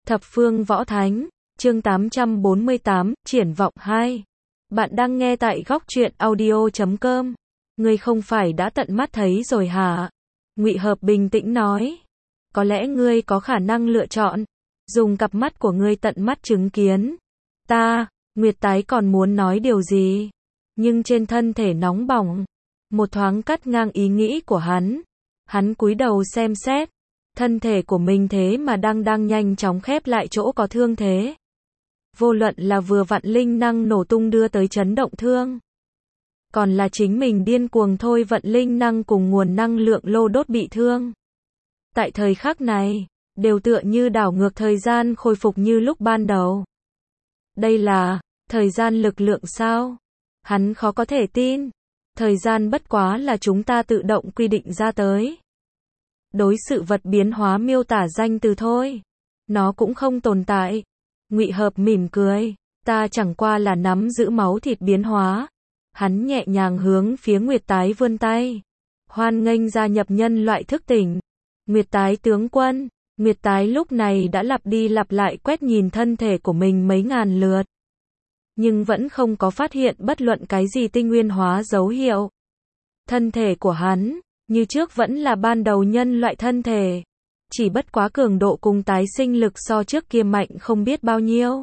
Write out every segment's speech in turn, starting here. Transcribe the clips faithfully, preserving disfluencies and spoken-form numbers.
Thập phương võ thánh, chương tám trăm bốn mươi tám, triển vọng hai. Bạn đang nghe tại góc truyện audio chấm com. Ngươi không phải đã tận mắt thấy rồi hả? Ngụy Hợp bình tĩnh nói. Có lẽ ngươi có khả năng lựa chọn, dùng cặp mắt của ngươi tận mắt chứng kiến. Ta, Nguyệt Tái còn muốn nói điều gì, nhưng trên thân thể nóng bỏng, một thoáng cắt ngang ý nghĩ của hắn. Hắn cúi đầu xem xét, thân thể của mình thế mà đang đang nhanh chóng khép lại chỗ có thương thế. Vô luận là vừa vặn linh năng nổ tung đưa tới chấn động thương, còn là chính mình điên cuồng thôi vận linh năng cùng nguồn năng lượng lô đốt bị thương. Tại thời khắc này, đều tựa như đảo ngược thời gian khôi phục như lúc ban đầu. Đây là thời gian lực lượng sao? Hắn khó có thể tin. Thời gian bất quá là chúng ta tự động quy định ra tới. Đối sự vật biến hóa miêu tả danh từ thôi. Nó cũng không tồn tại. Ngụy Hợp mỉm cười. Ta chẳng qua là nắm giữ máu thịt biến hóa. Hắn nhẹ nhàng hướng phía Nguyệt Tái vươn tay. Hoan nghênh gia nhập nhân loại thức tỉnh. Nguyệt Tái tướng quân. Nguyệt Tái lúc này đã lặp đi lặp lại quét nhìn thân thể của mình mấy ngàn lượt, nhưng vẫn không có phát hiện bất luận cái gì tinh nguyên hóa dấu hiệu. Thân thể của hắn, như trước vẫn là ban đầu nhân loại thân thể, chỉ bất quá cường độ cùng tái sinh lực so trước kia mạnh không biết bao nhiêu.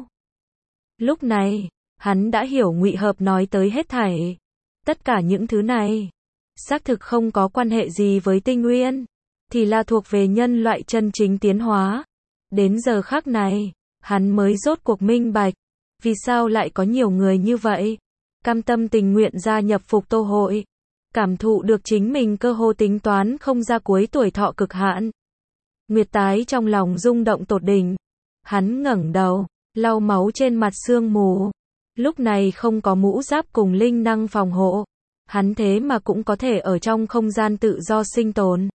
Lúc này, hắn đã hiểu Ngụy Hợp nói tới hết thảy. Tất cả những thứ này, xác thực không có quan hệ gì với tinh nguyên, thì là thuộc về nhân loại chân chính tiến hóa. Đến giờ khắc này, hắn mới rốt cuộc minh bạch, vì sao lại có nhiều người như vậy, cam tâm tình nguyện gia nhập Phục Tô hội, cảm thụ được chính mình cơ hồ tính toán không ra cuối tuổi thọ cực hạn. Nguyệt Tái trong lòng rung động tột đỉnh. Hắn ngẩng đầu, lau máu trên mặt sương mù. Lúc này không có mũ giáp cùng linh năng phòng hộ, hắn thế mà cũng có thể ở trong không gian tự do sinh tồn.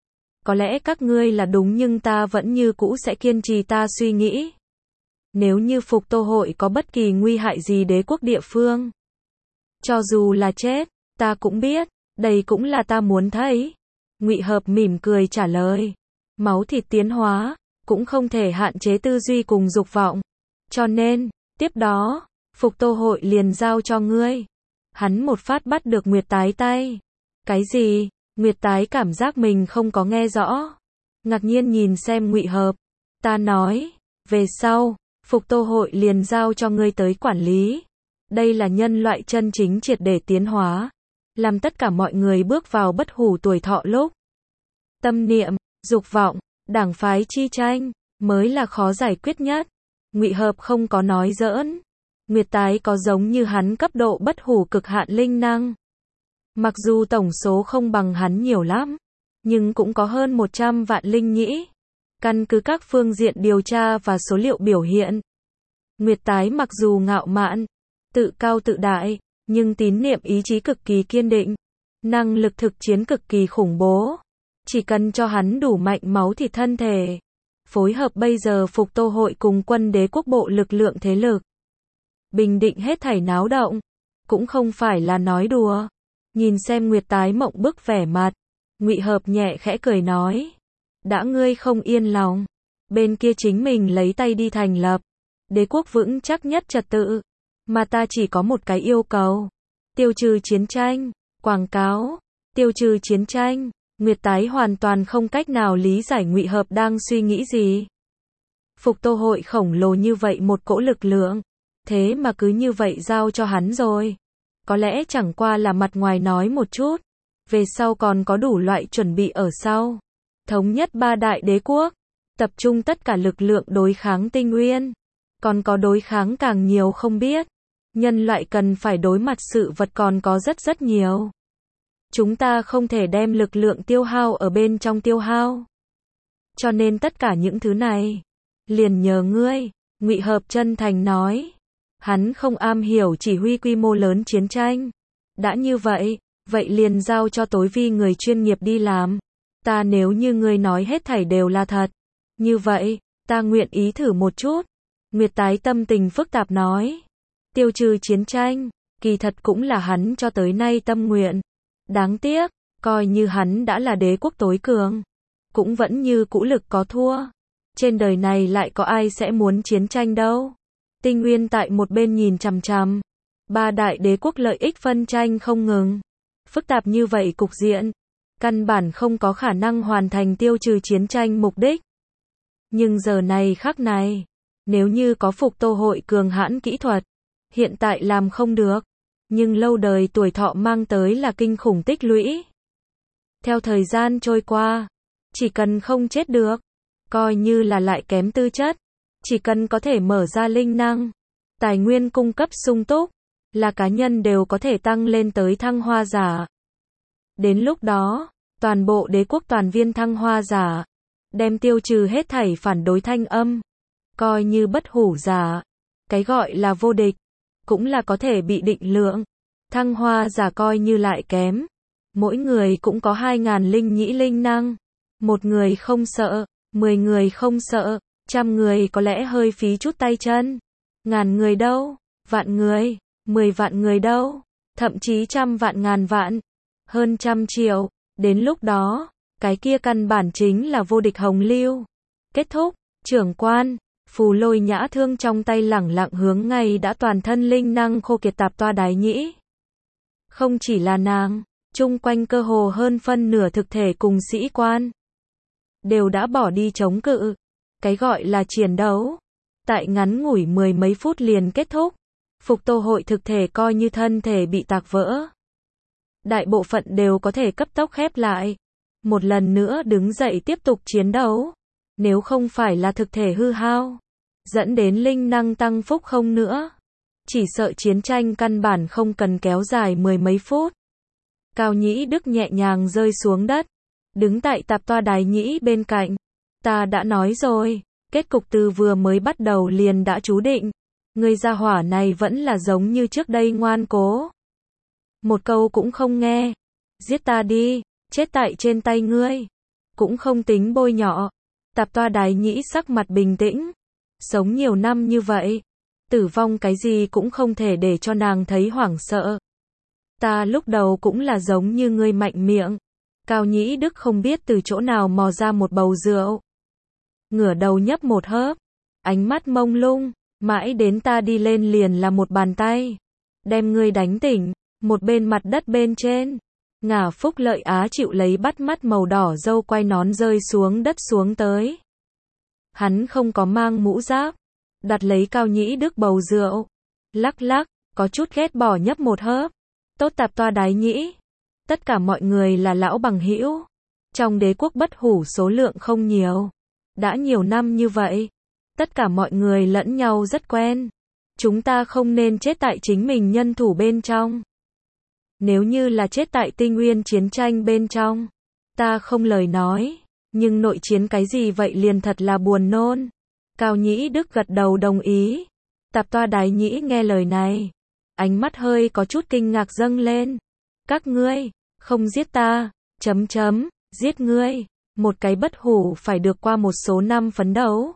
Có lẽ các ngươi là đúng, nhưng ta vẫn như cũ sẽ kiên trì ta suy nghĩ. Nếu như Phục Tô hội có bất kỳ nguy hại gì đế quốc địa phương, cho dù là chết, ta cũng biết, đây cũng là ta muốn thấy. Ngụy Hợp mỉm cười trả lời. Máu thịt tiến hóa, cũng không thể hạn chế tư duy cùng dục vọng. Cho nên, tiếp đó, Phục Tô hội liền giao cho ngươi. Hắn một phát bắt được Nguyệt Tái tay. Cái gì? Nguyệt Tái cảm giác mình không có nghe rõ. Ngạc nhiên nhìn xem Ngụy Hợp. Ta nói, về sau, Phục Tô hội liền giao cho ngươi tới quản lý. Đây là nhân loại chân chính triệt để tiến hóa, làm tất cả mọi người bước vào bất hủ tuổi thọ lúc. Tâm niệm, dục vọng, đảng phái chi tranh, mới là khó giải quyết nhất. Ngụy Hợp không có nói giỡn. Nguyệt Tái có giống như hắn cấp độ bất hủ cực hạn linh năng. Mặc dù tổng số không bằng hắn nhiều lắm, nhưng cũng có hơn một trăm vạn linh nhĩ. Căn cứ các phương diện điều tra và số liệu biểu hiện, Nguyệt Tái mặc dù ngạo mạn, tự cao tự đại, nhưng tín niệm ý chí cực kỳ kiên định, năng lực thực chiến cực kỳ khủng bố. Chỉ cần cho hắn đủ mạnh máu thịt thân thể, phối hợp bây giờ Phục Tô hội cùng quân đế quốc bộ lực lượng thế lực, bình định hết thảy náo động, cũng không phải là nói đùa. Nhìn xem Nguyệt Tái mộng bức vẻ mặt, Ngụy Hợp nhẹ khẽ cười nói. Đã ngươi không yên lòng, bên kia chính mình lấy tay đi thành lập đế quốc vững chắc nhất trật tự, mà ta chỉ có một cái yêu cầu. Tiêu trừ chiến tranh, quảng cáo, tiêu trừ chiến tranh. Nguyệt Tái hoàn toàn không cách nào lý giải Ngụy Hợp đang suy nghĩ gì. Phục Tô hội khổng lồ như vậy một cỗ lực lượng, thế mà cứ như vậy giao cho hắn rồi. Có lẽ chẳng qua là mặt ngoài nói một chút, về sau còn có đủ loại chuẩn bị ở sau. Thống nhất ba đại đế quốc, tập trung tất cả lực lượng đối kháng tinh nguyên, còn có đối kháng càng nhiều không biết. Nhân loại cần phải đối mặt sự vật còn có rất rất nhiều. Chúng ta không thể đem lực lượng tiêu hao ở bên trong tiêu hao. Cho nên tất cả những thứ này, liền nhờ ngươi. Ngụy Hợp chân thành nói. Hắn không am hiểu chỉ huy quy mô lớn chiến tranh. Đã như vậy, vậy liền giao cho tối vi người chuyên nghiệp đi làm. Ta nếu như ngươi nói hết thảy đều là thật, như vậy, ta nguyện ý thử một chút. Nguyệt Tái tâm tình phức tạp nói. Tiêu trừ chiến tranh, kỳ thật cũng là hắn cho tới nay tâm nguyện. Đáng tiếc, coi như hắn đã là đế quốc tối cường, cũng vẫn như cũ lực có thua. Trên đời này lại có ai sẽ muốn chiến tranh đâu. Tinh Nguyên tại một bên nhìn chằm chằm. Ba đại đế quốc lợi ích phân tranh không ngừng. Phức tạp như vậy cục diện, căn bản không có khả năng hoàn thành tiêu trừ chiến tranh mục đích. Nhưng giờ này khắc này, nếu như có Phục Tô hội cường hãn kỹ thuật, hiện tại làm không được, nhưng lâu đời tuổi thọ mang tới là kinh khủng tích lũy. Theo thời gian trôi qua, chỉ cần không chết được, coi như là lại kém tư chất, chỉ cần có thể mở ra linh năng, tài nguyên cung cấp sung túc, là cá nhân đều có thể tăng lên tới thăng hoa giả. Đến lúc đó, toàn bộ đế quốc toàn viên thăng hoa giả, đem tiêu trừ hết thảy phản đối thanh âm, coi như bất hủ giả. Cái gọi là vô địch, cũng là có thể bị định lượng. Thăng hoa giả coi như lại kém, mỗi người cũng có hai ngàn linh nhĩ linh năng. Một người không sợ, mười người không sợ, trăm người có lẽ hơi phí chút tay chân. Ngàn người đâu, vạn người, mười vạn người đâu, thậm chí trăm vạn ngàn vạn, hơn trăm triệu. Đến lúc đó, cái kia căn bản chính là vô địch hồng lưu. Kết thúc, trưởng quan, Phù Lôi Nhã thương trong tay lẳng lặng hướng ngay đã toàn thân linh năng khô kiệt Tạp Toa Đái Nhĩ. Không chỉ là nàng, chung quanh cơ hồ hơn phân nửa thực thể cùng sĩ quan, đều đã bỏ đi chống cự. Cái gọi là chiến đấu, tại ngắn ngủi mười mấy phút liền kết thúc. Phục Tô hội thực thể coi như thân thể bị tạc vỡ, đại bộ phận đều có thể cấp tốc khép lại, một lần nữa đứng dậy tiếp tục chiến đấu. Nếu không phải là thực thể hư hao, dẫn đến linh năng tăng phúc không nữa, chỉ sợ chiến tranh căn bản không cần kéo dài mười mấy phút. Cao Nhĩ Đức nhẹ nhàng rơi xuống đất, đứng tại Tạp Toa Đái Nhĩ bên cạnh. Ta đã nói rồi, kết cục từ vừa mới bắt đầu liền đã chú định. Người gia hỏa này vẫn là giống như trước đây ngoan cố. Một câu cũng không nghe. Giết ta đi, chết tại trên tay ngươi. Cũng không tính bôi nhọ. Tạp Toa Đái Nhĩ sắc mặt bình tĩnh. Sống nhiều năm như vậy, tử vong cái gì cũng không thể để cho nàng thấy hoảng sợ. Ta lúc đầu cũng là giống như ngươi mạnh miệng. Cao Nhĩ Đức không biết từ chỗ nào mò ra một bầu rượu. Ngửa đầu nhấp một hớp, ánh mắt mông lung, mãi đến ta đi lên liền là một bàn tay, đem ngươi đánh tỉnh. Một bên mặt đất bên trên, Ngả Phúc Lợi Á chịu lấy bắt mắt màu đỏ dâu quay nón rơi xuống đất xuống tới. Hắn không có mang mũ giáp, đặt lấy Cao Nhĩ Đức bầu rượu, lắc lắc, có chút ghét bỏ nhấp một hớp. Tốt Tạp Toa Đái Nhĩ, tất cả mọi người là lão bằng hữu. Trong đế quốc bất hủ số lượng không nhiều, đã nhiều năm như vậy, tất cả mọi người lẫn nhau rất quen. Chúng ta không nên chết tại chính mình nhân thủ bên trong. Nếu như là chết tại Tinh Nguyên chiến tranh bên trong, ta không lời nói, nhưng nội chiến cái gì vậy liền thật là buồn nôn. Cao Nhĩ Đức gật đầu đồng ý. Tạp Toa Đái Nhĩ nghe lời này, ánh mắt hơi có chút kinh ngạc dâng lên. Các ngươi, không giết ta, chấm chấm, giết ngươi. Một cái bất hủ phải được qua một số năm phấn đấu,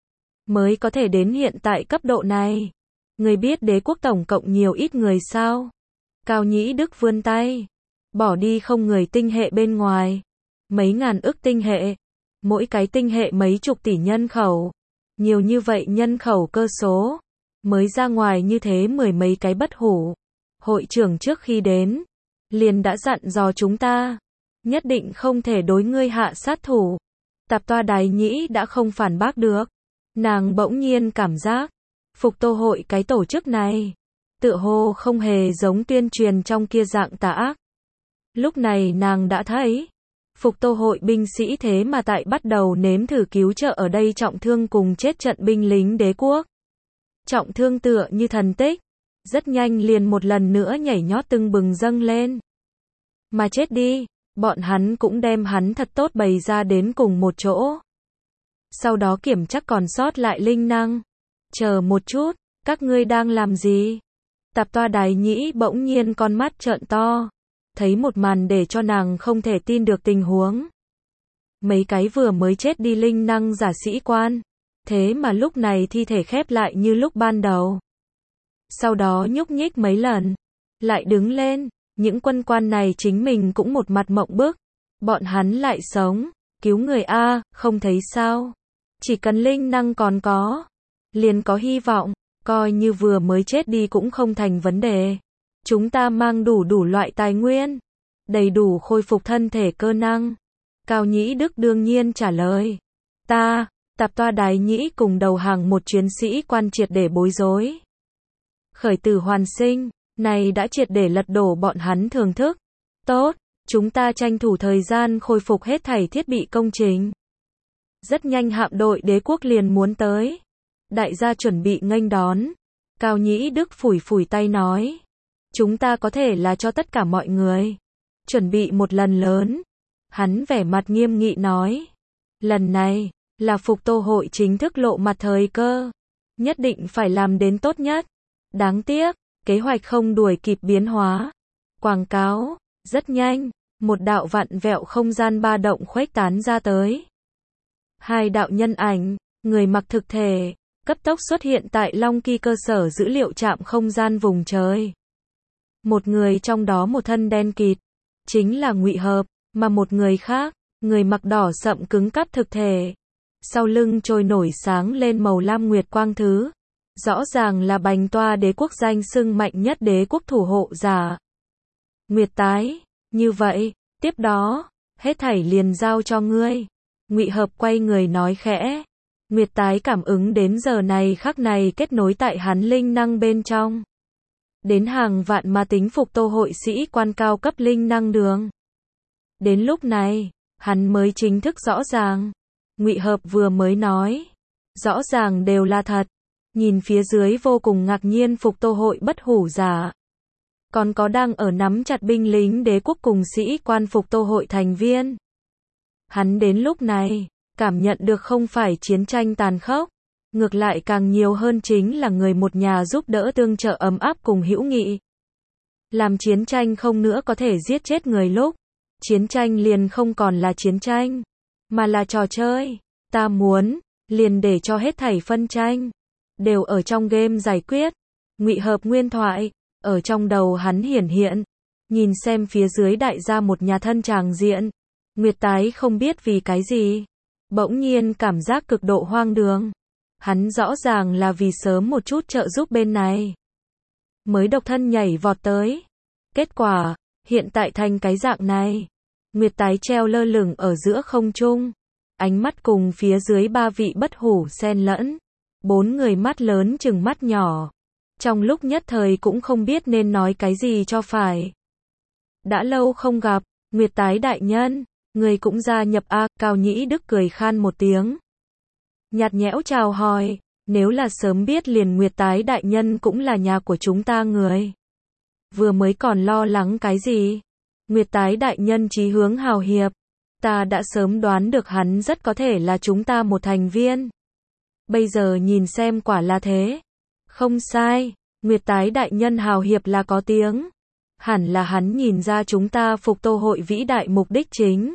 mới có thể đến hiện tại cấp độ này. Ngươi biết đế quốc tổng cộng nhiều ít người sao? Cao Nhĩ Đức vươn tay, bỏ đi không người tinh hệ bên ngoài. Mấy ngàn ức tinh hệ, mỗi cái tinh hệ mấy chục tỷ nhân khẩu. Nhiều như vậy nhân khẩu cơ số, mới ra ngoài như thế mười mấy cái bất hủ. Hội trưởng trước khi đến, liền đã dặn dò chúng ta, nhất định không thể đối ngươi hạ sát thủ. Tạp Toa Đái Nhĩ đã không phản bác được. Nàng bỗng nhiên cảm giác, Phục Tô hội cái tổ chức này, tựa hồ không hề giống tuyên truyền trong kia dạng tà ác. Lúc này nàng đã thấy, Phục Tô hội binh sĩ thế mà tại bắt đầu nếm thử cứu trợ ở đây trọng thương cùng chết trận binh lính đế quốc. Trọng thương tựa như thần tích, rất nhanh liền một lần nữa nhảy nhót tưng bừng dâng lên. Mà chết đi, bọn hắn cũng đem hắn thật tốt bày ra đến cùng một chỗ. Sau đó kiểm chắc còn sót lại linh năng. Chờ một chút, các ngươi đang làm gì? Tạp Toa Đái Nhĩ bỗng nhiên con mắt trợn to, thấy một màn để cho nàng không thể tin được tình huống. Mấy cái vừa mới chết đi linh năng giả sĩ quan, thế mà lúc này thi thể khép lại như lúc ban đầu. Sau đó nhúc nhích mấy lần, lại đứng lên. Những quân quan này chính mình cũng một mặt mộng bức. Bọn hắn lại sống, cứu người a, không thấy sao? Chỉ cần linh năng còn có, liền có hy vọng, coi như vừa mới chết đi cũng không thành vấn đề. Chúng ta mang đủ đủ loại tài nguyên, đầy đủ khôi phục thân thể cơ năng. Cao Nhĩ Đức đương nhiên trả lời. Ta, Tạp Toa Đái Nhĩ cùng đầu hàng một chiến sĩ quan triệt để bối rối. Khởi tử hoàn sinh, này đã triệt để lật đổ bọn hắn thường thức. Tốt, chúng ta tranh thủ thời gian khôi phục hết thảy thiết bị công trình. Rất nhanh hạm đội đế quốc liền muốn tới. Đại gia chuẩn bị nghênh đón. Cao Nhĩ Đức phủi phủi tay nói. Chúng ta có thể là cho tất cả mọi người. Chuẩn bị một lần lớn. Hắn vẻ mặt nghiêm nghị nói. Lần này, là Phục Tô hội chính thức lộ mặt thời cơ. Nhất định phải làm đến tốt nhất. Đáng tiếc, kế hoạch không đuổi kịp biến hóa. Quảng cáo, rất nhanh, một đạo vặn vẹo không gian ba động khuếch tán ra tới. Hai đạo nhân ảnh, người mặc thực thể, cấp tốc xuất hiện tại Long Kỳ cơ sở dữ liệu trạm không gian vùng trời. Một người trong đó một thân đen kịt, chính là Ngụy Hợp, mà một người khác, người mặc đỏ sậm cứng cáp thực thể. Sau lưng trôi nổi sáng lên màu lam nguyệt quang thứ. Rõ ràng là Bành Toa đế quốc danh xưng mạnh nhất đế quốc thủ hộ giả. Nguyệt tái, như vậy, tiếp đó, hết thảy liền giao cho ngươi. Ngụy Hợp quay người nói khẽ. Nguyệt tái cảm ứng đến giờ này khắc này kết nối tại hắn linh năng bên trong. Đến hàng vạn mà tính Phục Tô hội sĩ quan cao cấp linh năng đường. Đến lúc này, hắn mới chính thức rõ ràng. Ngụy Hợp vừa mới nói. Rõ ràng đều là thật. Nhìn phía dưới vô cùng ngạc nhiên Phục Tô hội bất hủ giả. Còn có đang ở nắm chặt binh lính đế quốc cùng sĩ quan Phục Tô hội thành viên. Hắn đến lúc này, cảm nhận được không phải chiến tranh tàn khốc. Ngược lại càng nhiều hơn chính là người một nhà giúp đỡ tương trợ ấm áp cùng hữu nghị. Làm chiến tranh không nữa có thể giết chết người lúc. Chiến tranh liền không còn là chiến tranh, mà là trò chơi. Ta muốn, liền để cho hết thảy phân tranh đều ở trong game giải quyết. Ngụy Hợp nguyên thoại, ở trong đầu hắn hiển hiện. Nhìn xem phía dưới đại gia một nhà thân tràng diện. Nguyệt tái không biết vì cái gì. Bỗng nhiên cảm giác cực độ hoang đường. Hắn rõ ràng là vì sớm một chút trợ giúp bên này. Mới độc thân nhảy vọt tới. Kết quả, hiện tại thành cái dạng này. Nguyệt tái treo lơ lửng ở giữa không trung. Ánh mắt cùng phía dưới ba vị bất hủ xen lẫn. Bốn người mắt lớn chừng mắt nhỏ. Trong lúc nhất thời cũng không biết nên nói cái gì cho phải. Đã lâu không gặp, Nguyệt tái đại nhân, người cũng gia nhập a. Cao Nhĩ Đức cười khan một tiếng. Nhạt nhẽo chào hỏi, nếu là sớm biết liền Nguyệt tái đại nhân cũng là nhà của chúng ta người. Vừa mới còn lo lắng cái gì? Nguyệt tái đại nhân chí hướng hào hiệp. Ta đã sớm đoán được hắn rất có thể là chúng ta một thành viên. Bây giờ nhìn xem quả là thế. Không sai, Nguyệt tái đại nhân hào hiệp là có tiếng. Hẳn là hắn nhìn ra chúng ta Phục Tô hội vĩ đại mục đích chính.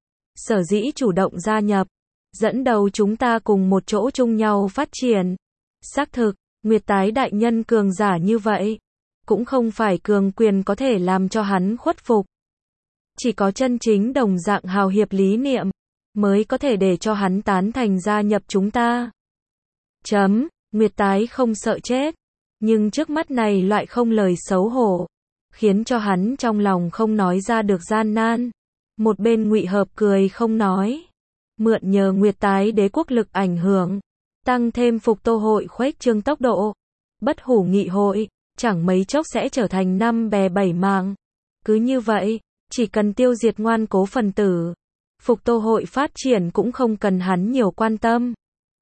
Sở dĩ chủ động gia nhập, dẫn đầu chúng ta cùng một chỗ chung nhau phát triển. Xác thực, Nguyệt tái đại nhân cường giả như vậy, cũng không phải cường quyền có thể làm cho hắn khuất phục. Chỉ có chân chính đồng dạng hào hiệp lý niệm, mới có thể để cho hắn tán thành gia nhập chúng ta. Chấm, Nguyệt tái không sợ chết, nhưng trước mắt này loại không lời xấu hổ, khiến cho hắn trong lòng không nói ra được gian nan. Một bên Ngụy Hợp cười không nói. Mượn nhờ Nguyệt tái đế quốc lực ảnh hưởng, tăng thêm Phục Tô hội khuếch trương tốc độ. Bất hủ nghị hội, chẳng mấy chốc sẽ trở thành năm bè bảy mảng. Cứ như vậy, chỉ cần tiêu diệt ngoan cố phần tử, Phục Tô hội phát triển cũng không cần hắn nhiều quan tâm.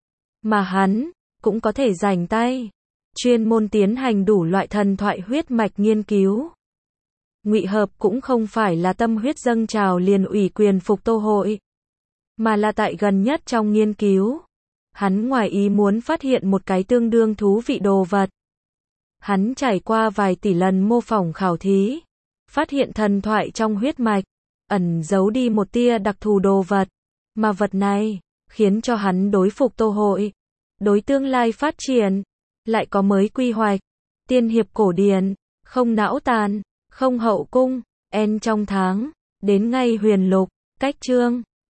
Mà hắn, cũng có thể rảnh tay, chuyên môn tiến hành đủ loại thần thoại huyết mạch nghiên cứu. Ngụy Hợp cũng không phải là tâm huyết dâng trào liền ủy quyền Phục Tô hội, mà là tại gần nhất trong nghiên cứu. Hắn ngoài ý muốn phát hiện một cái tương đương thú vị đồ vật. Hắn trải qua vài tỷ lần mô phỏng khảo thí, phát hiện thần thoại trong huyết mạch, ẩn giấu đi một tia đặc thù đồ vật. Mà vật này, khiến cho hắn đối Phục Tô hội, đối tương lai phát triển, lại có mới quy hoạch. Tiên hiệp cổ điển, không não tàn, không hậu cung, en trong tháng, đến ngay huyền lục, cách chương.